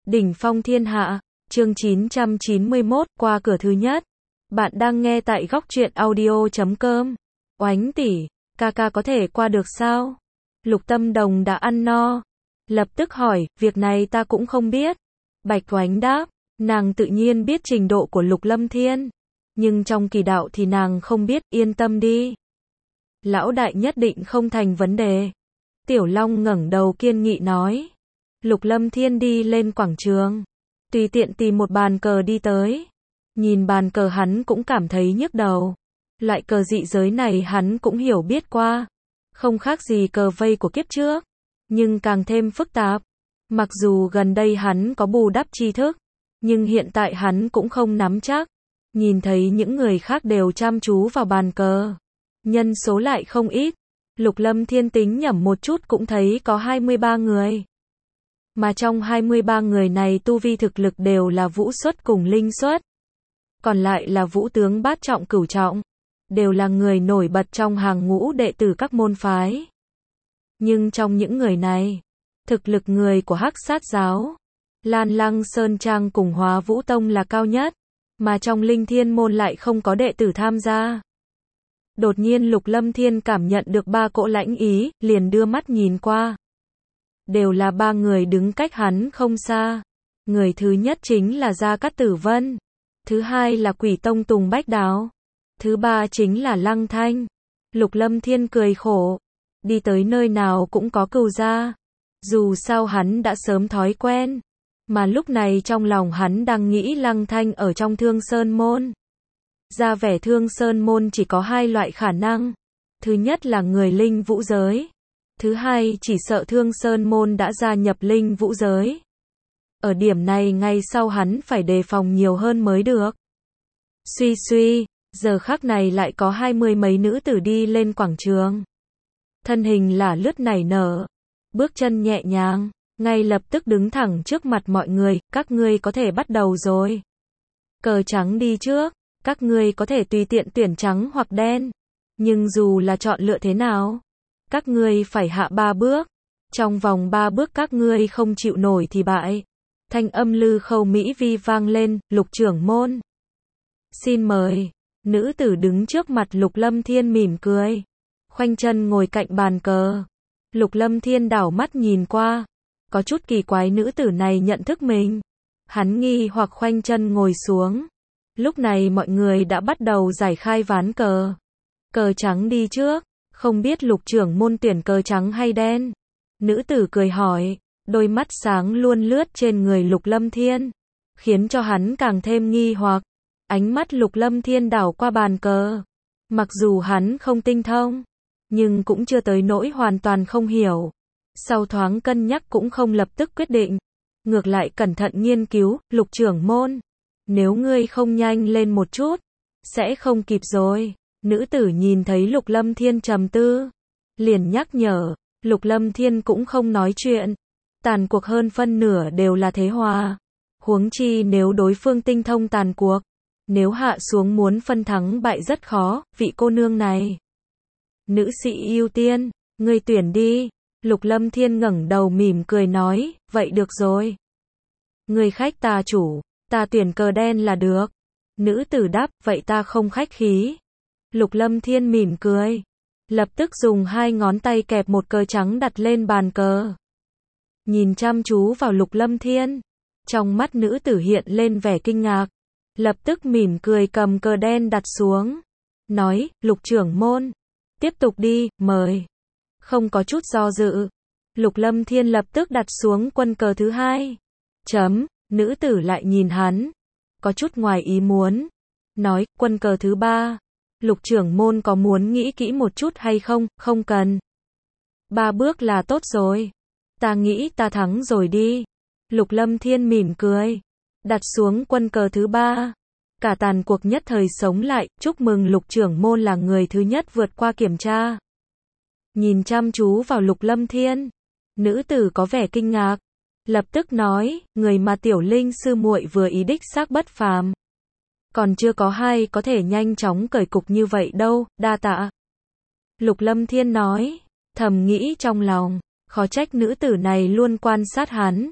Đỉnh phong thiên hạ, chương 991, qua cửa thứ nhất. Bạn đang nghe tại góc truyện audio.com. Oánh tỷ, ca ca có thể qua được sao? Lục Tâm Đồng đã ăn no. Lập tức hỏi, việc này ta cũng không biết. Bạch Oánh đáp, nàng tự nhiên biết trình độ của Lục Lâm Thiên. Nhưng trong kỳ đạo thì nàng không biết, yên tâm đi. Lão đại nhất định không thành vấn đề. Tiểu Long ngẩng đầu kiên nghị nói. Lục Lâm Thiên đi lên quảng trường, tùy tiện tìm một bàn cờ đi tới. Nhìn bàn cờ hắn cũng cảm thấy nhức đầu. Loại cờ dị giới này hắn cũng hiểu biết qua. Không khác gì cờ vây của kiếp trước, nhưng càng thêm phức tạp. Mặc dù gần đây hắn có bù đắp tri thức, nhưng hiện tại hắn cũng không nắm chắc. Nhìn thấy những người khác đều chăm chú vào bàn cờ, nhân số lại không ít. Lục Lâm Thiên tính nhẩm một chút cũng thấy có 23 người. Mà trong 23 người này tu vi thực lực đều là vũ xuất cùng linh xuất. Còn lại là vũ tướng bát trọng cửu trọng. Đều là người nổi bật trong hàng ngũ đệ tử các môn phái. Nhưng trong những người này, thực lực người của Hắc Sát Giáo, Lan Lăng Sơn Trang cùng Hóa Vũ Tông là cao nhất. Mà trong Linh Thiên môn lại không có đệ tử tham gia. Đột nhiên Lục Lâm Thiên cảm nhận được ba cỗ lãnh ý, liền đưa mắt nhìn qua. Đều là ba người đứng cách hắn không xa. Người thứ nhất chính là Gia Cát Tử Vân. Thứ hai là Quỷ Tông Tùng Bách Đào. Thứ ba chính là Lăng Thanh. Lục Lâm Thiên cười khổ. Đi tới nơi nào cũng có cừu gia. Dù sao hắn đã sớm thói quen. Mà lúc này trong lòng hắn đang nghĩ Lăng Thanh ở trong Thương Sơn Môn. Ra vẻ Thương Sơn Môn chỉ có hai loại khả năng. Thứ nhất là người linh vũ giới. Thứ hai chỉ sợ Thương Sơn Môn đã gia nhập linh vũ giới. Ở điểm này ngay sau hắn phải đề phòng nhiều hơn mới được. Suy suy, giờ khắc này lại có 20 mấy nữ tử đi lên quảng trường. Thân hình lả lướt nảy nở, bước chân nhẹ nhàng, ngay lập tức đứng thẳng trước mặt mọi người, các ngươi có thể bắt đầu rồi. Cờ trắng đi trước, các ngươi có thể tùy tiện tuyển trắng hoặc đen. Nhưng dù là chọn lựa thế nào, các ngươi phải hạ 3 bước. Trong vòng 3 bước các ngươi không chịu nổi thì bại. Thanh âm Lư Khâu Mỹ Vi vang lên, Lục trưởng môn. Xin mời. Nữ tử đứng trước mặt Lục Lâm Thiên mỉm cười. Khoanh chân ngồi cạnh bàn cờ. Lục Lâm Thiên đảo mắt nhìn qua. Có chút kỳ quái nữ tử này nhận thức mình. Hắn nghi hoặc khoanh chân ngồi xuống. Lúc này mọi người đã bắt đầu giải khai ván cờ. Cờ trắng đi trước. Không biết Lục trưởng môn tuyển cờ trắng hay đen? Nữ tử cười hỏi. Đôi mắt sáng luôn lướt trên người Lục Lâm Thiên, khiến cho hắn càng thêm nghi hoặc. Ánh mắt Lục Lâm Thiên đảo qua bàn cờ. Mặc dù hắn không tinh thông, nhưng cũng chưa tới nỗi hoàn toàn không hiểu. Sau thoáng cân nhắc cũng không lập tức quyết định. Ngược lại cẩn thận nghiên cứu, Lục trưởng môn. Nếu ngươi không nhanh lên một chút, sẽ không kịp rồi. Nữ tử nhìn thấy Lục Lâm Thiên trầm tư, liền nhắc nhở. Lục Lâm Thiên cũng không nói chuyện. Tàn cuộc hơn phân nửa đều là thế hòa. Huống chi nếu đối phương tinh thông tàn cuộc, nếu hạ xuống muốn phân thắng bại rất khó, vị cô nương này. Nữ sĩ ưu tiên, ngươi tuyển đi. Lục Lâm Thiên ngẩng đầu mỉm cười nói, vậy được rồi. Người khách ta chủ, ta tuyển cờ đen là được. Nữ tử đáp, vậy ta không khách khí. Lục Lâm Thiên mỉm cười, lập tức dùng 2 ngón tay kẹp một cờ trắng đặt lên bàn cờ. Nhìn chăm chú vào Lục Lâm Thiên, trong mắt nữ tử hiện lên vẻ kinh ngạc, lập tức mỉm cười cầm cờ đen đặt xuống, nói, Lục trưởng môn, tiếp tục đi, mời. Không có chút do dự, Lục Lâm Thiên lập tức đặt xuống quân cờ thứ hai. Nữ tử lại nhìn hắn, có chút ngoài ý muốn, nói, quân cờ thứ ba. Lục trưởng môn có muốn nghĩ kỹ một chút hay không? Không cần. 3 bước là tốt rồi. Ta nghĩ ta thắng rồi đi. Lục Lâm Thiên mỉm cười, đặt xuống quân cờ thứ ba. Cả tàn cuộc nhất thời sống lại, chúc mừng Lục trưởng môn là người thứ nhất vượt qua kiểm tra. Nhìn chăm chú vào Lục Lâm Thiên, nữ tử có vẻ kinh ngạc, lập tức nói, người mà Tiểu Linh sư muội vừa ý đích xác bất phàm. Còn chưa có ai có thể nhanh chóng cởi cục như vậy đâu, đa tạ. Lục Lâm Thiên nói, thầm nghĩ trong lòng, khó trách nữ tử này luôn quan sát hắn.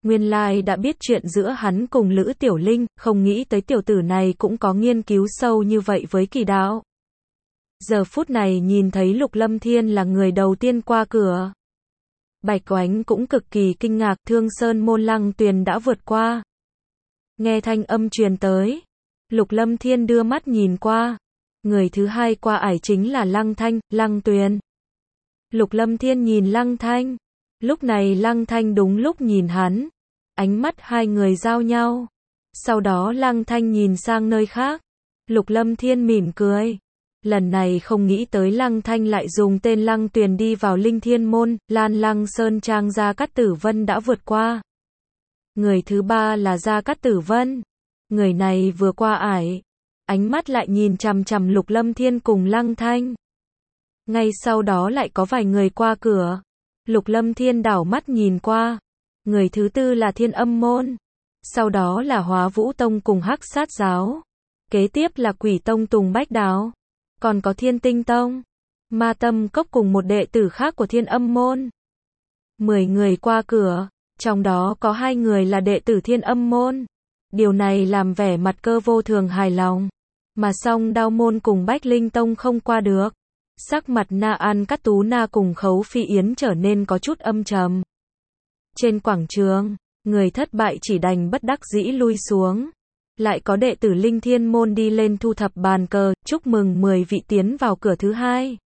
Nguyên lai đã biết chuyện giữa hắn cùng Lữ Tiểu Linh, không nghĩ tới tiểu tử này cũng có nghiên cứu sâu như vậy với kỳ đạo. Giờ phút này nhìn thấy Lục Lâm Thiên là người đầu tiên qua cửa. Bạch Oánh cũng cực kỳ kinh ngạc, Thương Sơn môn Lăng Tuyền đã vượt qua. Nghe thanh âm truyền tới, Lục Lâm Thiên đưa mắt nhìn qua. Người thứ hai qua ải chính là Lăng Thanh, Lăng Tuyền. Lục Lâm Thiên nhìn Lăng Thanh. Lúc này Lăng Thanh đúng lúc nhìn hắn. Ánh mắt hai người giao nhau. Sau đó Lăng Thanh nhìn sang nơi khác. Lục Lâm Thiên mỉm cười. Lần này không nghĩ tới Lăng Thanh lại dùng tên Lăng Tuyền đi vào Linh Thiên môn, Lan Lăng Sơn Trang Gia Cát Tử Vân đã vượt qua. Người thứ ba là Gia Cát Tử Vân. Người này vừa qua ải, ánh mắt lại nhìn chằm chằm Lục Lâm Thiên cùng Lăng Thanh. Ngay sau đó lại có vài người qua cửa. Lục Lâm Thiên đảo mắt nhìn qua. Người thứ tư là Thiên Âm môn. Sau đó là Hóa Vũ Tông cùng Hắc Sát giáo. Kế tiếp là Quỷ Tông Tùng Bách Đạo. Còn có Thiên Tinh Tông, Ma Tâm Cốc cùng một đệ tử khác của Thiên Âm môn. 10 người qua cửa, trong đó có 2 người là đệ tử Thiên Âm môn. Điều này làm vẻ mặt Cơ Vô Thường hài lòng. Mà Song Đao môn cùng Bách Linh Tông không qua được. Sắc mặt Na An Cát Tú Na cùng Khấu Phi Yến trở nên có chút âm trầm. Trên quảng trường, người thất bại chỉ đành bất đắc dĩ lui xuống. Lại có đệ tử Linh Thiên môn đi lên thu thập bàn cờ, chúc mừng 10 vị tiến vào cửa thứ hai.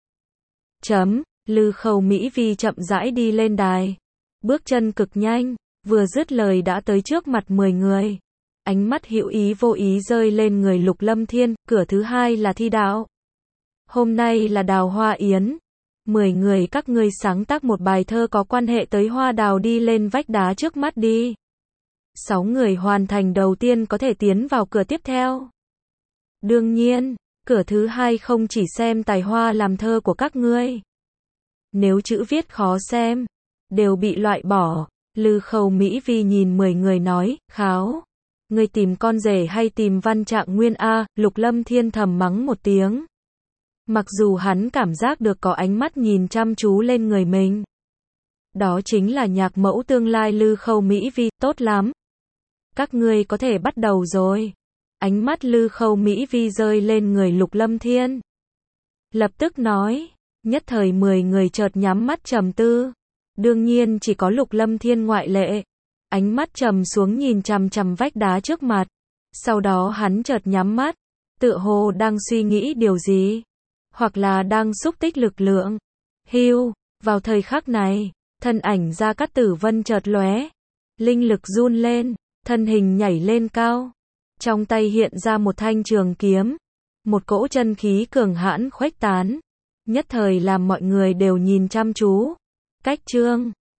Lư Khâu Mỹ Vi chậm rãi đi lên đài. Bước chân cực nhanh, vừa dứt lời đã tới trước mặt 10 người. Ánh mắt hữu ý vô ý rơi lên người Lục Lâm Thiên, cửa thứ hai là thi đạo. Hôm nay là đào hoa yến. 10 người các ngươi sáng tác một bài thơ có quan hệ tới hoa đào đi lên vách đá trước mắt đi. 6 người hoàn thành đầu tiên có thể tiến vào cửa tiếp theo. Đương nhiên, cửa thứ hai không chỉ xem tài hoa làm thơ của các ngươi. Nếu chữ viết khó xem, đều bị loại bỏ. Lư Khâu Mỹ Vi nhìn 10 người nói, kháo. Ngươi tìm con rể hay tìm Văn Trạng Nguyên a? Lục Lâm Thiên thầm mắng một tiếng. Mặc dù hắn cảm giác được có ánh mắt nhìn chăm chú lên người mình. Đó chính là nhạc mẫu tương lai Lư Khâu Mỹ Vi, tốt lắm. Các ngươi có thể bắt đầu rồi. Ánh mắt Lư Khâu Mỹ Vi rơi lên người Lục Lâm Thiên. Lập tức nói, nhất thời 10 người chợt nhắm mắt trầm tư. Đương nhiên chỉ có Lục Lâm Thiên ngoại lệ. Ánh mắt trầm xuống nhìn chằm chằm vách đá trước mặt. Sau đó hắn chợt nhắm mắt, tựa hồ đang suy nghĩ điều gì, hoặc là đang xúc tích lực lượng. Hưu, vào thời khắc này, thân ảnh Gia Cát Tử Vân chợt lóe, linh lực run lên, thân hình nhảy lên cao, trong tay hiện ra một thanh trường kiếm, một cỗ chân khí cường hãn khuếch tán, nhất thời làm mọi người đều nhìn chăm chú. Cách chương